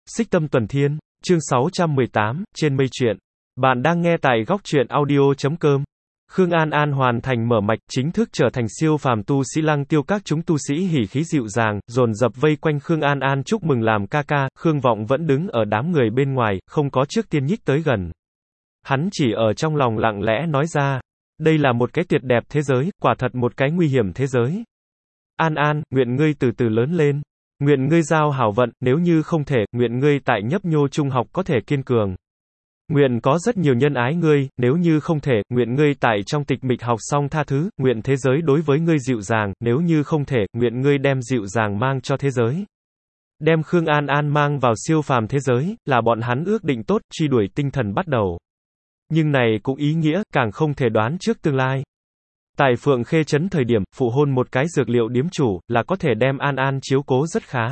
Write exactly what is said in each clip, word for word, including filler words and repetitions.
Xích Tâm Tuần Thiên, chương sáu trăm mười tám, trên mây truyện. Bạn đang nghe tại góc truyện audio chấm com. Khương An An hoàn thành mở mạch, chính thức trở thành siêu phàm tu sĩ Lăng Tiêu, các chúng tu sĩ hỉ khí dịu dàng, dồn dập vây quanh Khương An An chúc mừng làm ca ca. Khương Vọng vẫn đứng ở đám người bên ngoài, không có trước tiên nhích tới gần. Hắn chỉ ở trong lòng lặng lẽ nói ra, đây là một cái tuyệt đẹp thế giới, quả thật một cái nguy hiểm thế giới. An An, nguyện ngươi từ từ lớn lên. Nguyện ngươi giao hảo vận, nếu như không thể, nguyện ngươi tại nhấp nhô trung học có thể kiên cường. Nguyện có rất nhiều nhân ái ngươi, nếu như không thể, nguyện ngươi tại trong tịch mịch học xong tha thứ, nguyện thế giới đối với ngươi dịu dàng, nếu như không thể, nguyện ngươi đem dịu dàng mang cho thế giới. Đem Khương An An mang vào siêu phàm thế giới, là bọn hắn ước định tốt, truy đuổi tinh thần bắt đầu. Nhưng này cũng ý nghĩa, càng không thể đoán trước tương lai. Tại Phượng Khê Trấn thời điểm, phụ hôn một cái dược liệu điếm chủ, là có thể đem An An chiếu cố rất khá.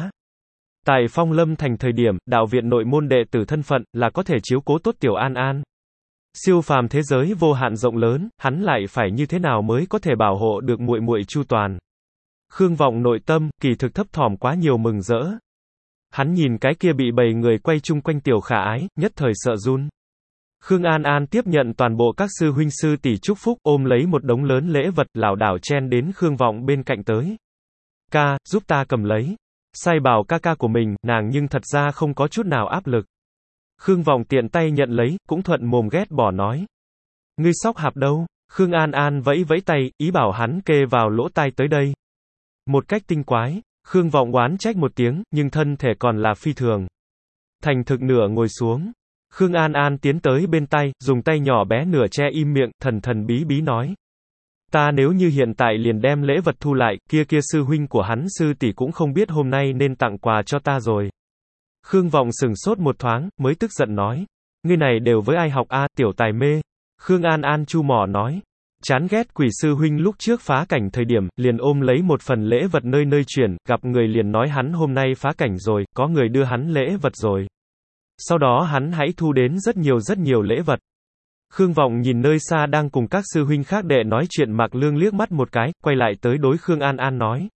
Tại Phong Lâm Thành thời điểm, đạo viện nội môn đệ tử thân phận, là có thể chiếu cố tốt tiểu An An. Siêu phàm thế giới vô hạn rộng lớn, hắn lại phải như thế nào mới có thể bảo hộ được muội muội chu toàn. Khương Vọng nội tâm, kỳ thực thấp thỏm quá nhiều mừng rỡ. Hắn nhìn cái kia bị bầy người quay chung quanh tiểu khả ái, nhất thời sợ run. Khương An An tiếp nhận toàn bộ các sư huynh sư tỷ chúc phúc, ôm lấy một đống lớn lễ vật, lảo đảo chen đến Khương Vọng bên cạnh tới. Ca, giúp ta cầm lấy. Sai bảo ca ca của mình, nàng nhưng thật ra không có chút nào áp lực. Khương Vọng tiện tay nhận lấy, cũng thuận mồm ghét bỏ nói. Ngươi sóc hạp đâu? Khương An An vẫy vẫy tay, ý bảo hắn kê vào lỗ tai tới đây. Một cách tinh quái, Khương Vọng oán trách một tiếng, nhưng thân thể còn là phi thường. Thành thực nửa ngồi xuống. Khương An An tiến tới bên tay, dùng tay nhỏ bé nửa che im miệng, thần thần bí bí nói. Ta nếu như hiện tại liền đem lễ vật thu lại, kia kia sư huynh của hắn sư tỷ cũng không biết hôm nay nên tặng quà cho ta rồi. Khương Vọng sừng sốt một thoáng, mới tức giận nói. Ngươi này đều với ai học a, tiểu tài mê. Khương An An chu mỏ nói. Chán ghét quỷ sư huynh lúc trước phá cảnh thời điểm, liền ôm lấy một phần lễ vật nơi nơi chuyển, gặp người liền nói hắn hôm nay phá cảnh rồi, có người đưa hắn lễ vật rồi. Sau đó hắn hãy thu đến rất nhiều rất nhiều lễ vật. Khương Vọng nhìn nơi xa đang cùng các sư huynh khác đệ nói chuyện Mạc Lương liếc mắt một cái, quay lại tới đối Khương An An nói.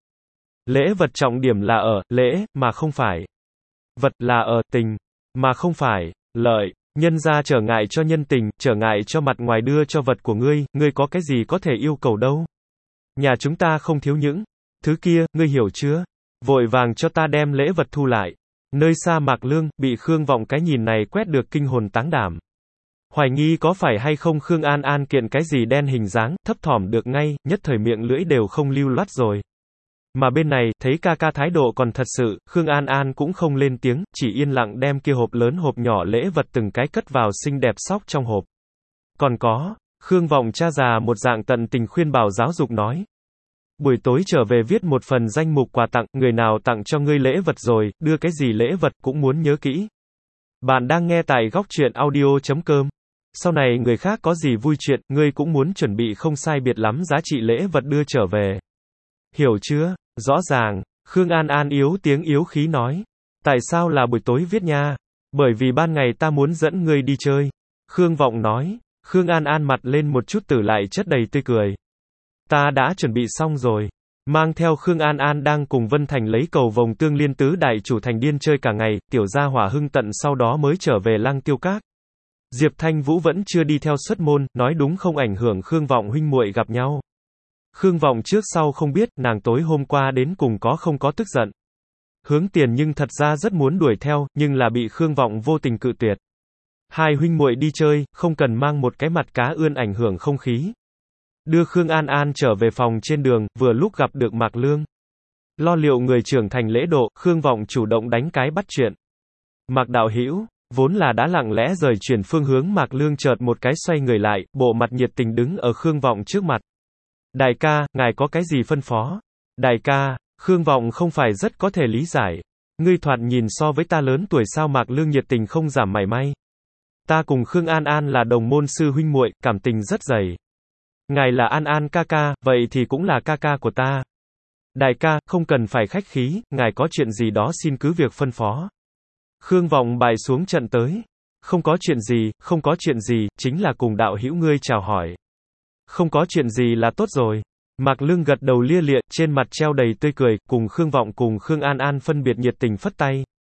Lễ vật trọng điểm là ở, lễ, mà không phải. Vật là ở, tình, mà không phải, lợi. Nhân ra trở ngại cho nhân tình, trở ngại cho mặt ngoài đưa cho vật của ngươi, ngươi có cái gì có thể yêu cầu đâu. Nhà chúng ta không thiếu những thứ kia, ngươi hiểu chưa? Vội vàng cho ta đem lễ vật thu lại. Nơi xa Mạc Lương, bị Khương Vọng cái nhìn này quét được kinh hồn táng đảm. Hoài nghi có phải hay không Khương An An kiện cái gì đen hình dáng, thấp thỏm được ngay, nhất thời miệng lưỡi đều không lưu loát rồi. Mà bên này, thấy ca ca thái độ còn thật sự, Khương An An cũng không lên tiếng, chỉ yên lặng đem kia hộp lớn hộp nhỏ lễ vật từng cái cất vào xinh đẹp sóc trong hộp. Còn có, Khương Vọng cha già một dạng tận tình khuyên bảo giáo dục nói. Buổi tối trở về viết một phần danh mục quà tặng, người nào tặng cho ngươi lễ vật rồi, đưa cái gì lễ vật cũng muốn nhớ kỹ. Bạn đang nghe tại góc truyện audio chấm com. Sau này người khác có gì vui chuyện, ngươi cũng muốn chuẩn bị không sai biệt lắm giá trị lễ vật đưa trở về. Hiểu chưa? Rõ ràng. Khương An An yếu tiếng yếu khí nói. Tại sao là buổi tối viết nha? Bởi vì ban ngày ta muốn dẫn ngươi đi chơi. Khương Vọng nói. Khương An An mặt lên một chút tử lại chất đầy tươi cười. Ta đã chuẩn bị xong rồi. Mang theo Khương An An đang cùng Vân Thành lấy cầu vồng tương liên tứ đại chủ thành điên chơi cả ngày, tiểu gia hỏa hưng tận sau đó mới trở về Lăng Tiêu Các. Diệp Thanh Vũ vẫn chưa đi theo xuất môn, nói đúng không ảnh hưởng Khương Vọng huynh muội gặp nhau. Khương Vọng trước sau không biết, nàng tối hôm qua đến cùng có không có tức giận. Hướng Tiền nhưng thật ra rất muốn đuổi theo, nhưng là bị Khương Vọng vô tình cự tuyệt. Hai huynh muội đi chơi, không cần mang một cái mặt cá ươn ảnh hưởng không khí. Đưa Khương An An trở về phòng trên đường, vừa lúc gặp được Mạc Lương. Lo liệu người trưởng thành lễ độ, Khương Vọng chủ động đánh cái bắt chuyện. Mạc đạo hữu, vốn là đã lặng lẽ rời chuyển phương hướng Mạc Lương chợt một cái xoay người lại, bộ mặt nhiệt tình đứng ở Khương Vọng trước mặt. Đại ca, ngài có cái gì phân phó? Đại ca, Khương Vọng không phải rất có thể lý giải. Ngươi thoạt nhìn so với ta lớn tuổi sao? Mạc Lương nhiệt tình không giảm mảy may. Ta cùng Khương An An là đồng môn sư huynh muội, cảm tình rất dày. Ngài là An An ca ca, vậy thì cũng là ca ca của ta. Đại ca, không cần phải khách khí, ngài có chuyện gì đó xin cứ việc phân phó. Khương Vọng bài xuống trận tới. Không có chuyện gì, không có chuyện gì, chính là cùng đạo hữu ngươi chào hỏi. Không có chuyện gì là tốt rồi. Mạc Lương gật đầu lia lịa, trên mặt treo đầy tươi cười, cùng Khương Vọng cùng Khương An An phân biệt nhiệt tình phất tay.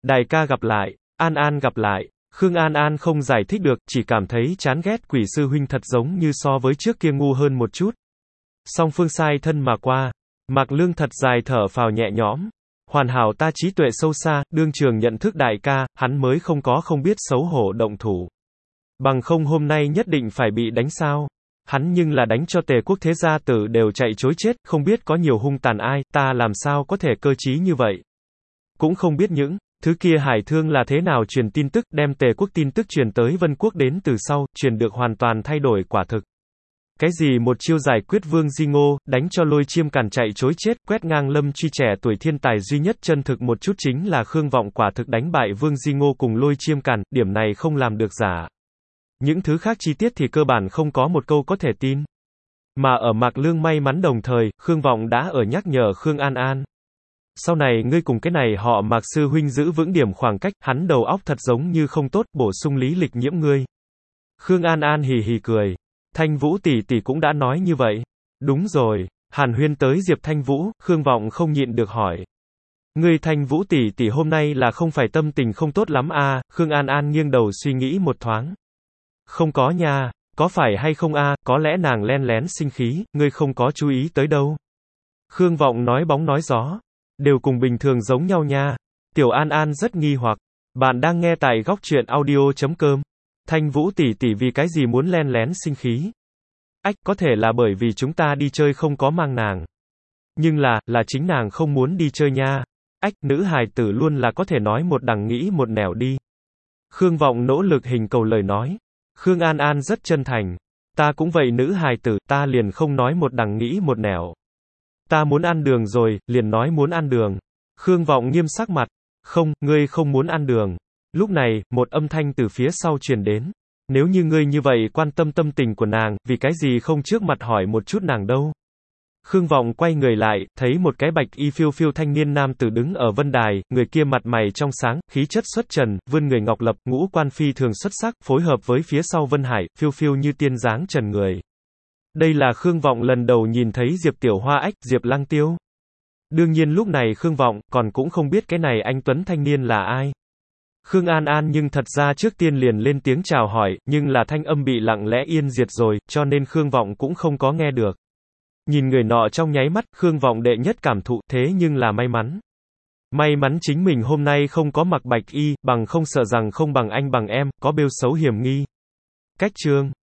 Đại ca gặp lại, An An gặp lại. Khương An An không giải thích được, chỉ cảm thấy chán ghét Quỷ sư huynh thật giống như so với trước kia ngu hơn một chút. Song phương sai thân mà qua. Mạc Lương thật dài thở phào nhẹ nhõm. Hoàn hảo ta trí tuệ sâu xa, đương trường nhận thức đại ca, hắn mới không có không biết xấu hổ động thủ. Bằng không hôm nay nhất định phải bị đánh sao. Hắn nhưng là đánh cho Tề quốc thế gia tử đều chạy chối chết, không biết có nhiều hung tàn ai, ta làm sao có thể cơ trí như vậy. Cũng không biết những thứ kia Hải Thương là thế nào truyền tin tức, đem Tề quốc tin tức truyền tới Vân quốc đến từ sau, truyền được hoàn toàn thay đổi quả thực. Cái gì một chiêu giải quyết Vương Di Ngô, đánh cho Lôi Chiêm Càn chạy chối chết, quét ngang Lâm Truy trẻ tuổi thiên tài duy nhất chân thực một chút chính là Khương Vọng quả thực đánh bại Vương Di Ngô cùng Lôi Chiêm Càn, điểm này không làm được giả. Những thứ khác chi tiết thì cơ bản không có một câu có thể tin. Mà ở Mạc Lương may mắn đồng thời, Khương Vọng đã ở nhắc nhở Khương An An. Sau này ngươi cùng cái này họ Mạc sư huynh giữ vững điểm khoảng cách, hắn đầu óc thật giống như không tốt, bổ sung lý lịch nhiễm ngươi. Khương An An hì hì cười. Thanh Vũ tỷ tỷ cũng đã nói như vậy. Đúng rồi, Hàn Huyên tới Diệp Thanh Vũ, Khương Vọng không nhịn được hỏi. Ngươi Thanh Vũ tỷ tỷ hôm nay là không phải tâm tình không tốt lắm à, Khương An An nghiêng đầu suy nghĩ một thoáng. Không có nha, có phải hay không a, à, có lẽ nàng len lén sinh khí, ngươi không có chú ý tới đâu. Khương Vọng nói bóng nói gió, đều cùng bình thường giống nhau nha. Tiểu An An rất nghi hoặc, bạn đang nghe tại góc truyện audio chấm com. Thanh Vũ tỷ tỷ vì cái gì muốn len lén sinh khí? Ách, có thể là bởi vì chúng ta đi chơi không có mang nàng. Nhưng là, là chính nàng không muốn đi chơi nha. Ách, nữ hài tử luôn là có thể nói một đằng nghĩ một nẻo đi. Khương Vọng nỗ lực hình cầu lời nói. Khương An An rất chân thành. Ta cũng vậy nữ hài tử, ta liền không nói một đằng nghĩ một nẻo. Ta muốn ăn đường rồi, liền nói muốn ăn đường. Khương Vọng nghiêm sắc mặt. Không, ngươi không muốn ăn đường. Lúc này, một âm thanh từ phía sau truyền đến. Nếu như ngươi như vậy quan tâm tâm tình của nàng, vì cái gì không trước mặt hỏi một chút nàng đâu. Khương Vọng quay người lại, thấy một cái bạch y phiêu phiêu thanh niên nam tử đứng ở vân đài, người kia mặt mày trong sáng, khí chất xuất trần, vươn người ngọc lập, ngũ quan phi thường xuất sắc, phối hợp với phía sau Vân Hải, phiêu phiêu như tiên dáng trần người. Đây là Khương Vọng lần đầu nhìn thấy Diệp Tiểu Hoa Ách, Diệp Lăng Tiêu. Đương nhiên lúc này Khương Vọng, còn cũng không biết cái này anh tuấn thanh niên là ai. Khương An An nhưng thật ra trước tiên liền lên tiếng chào hỏi, nhưng là thanh âm bị lặng lẽ yên diệt rồi, cho nên Khương Vọng cũng không có nghe được. Nhìn người nọ trong nháy mắt, Khương Vọng đệ nhất cảm thụ, thế nhưng là may mắn. May mắn chính mình hôm nay không có mặc bạch y, bằng không sợ rằng không bằng anh bằng em, có bêu xấu hiểm nghi. Cách chương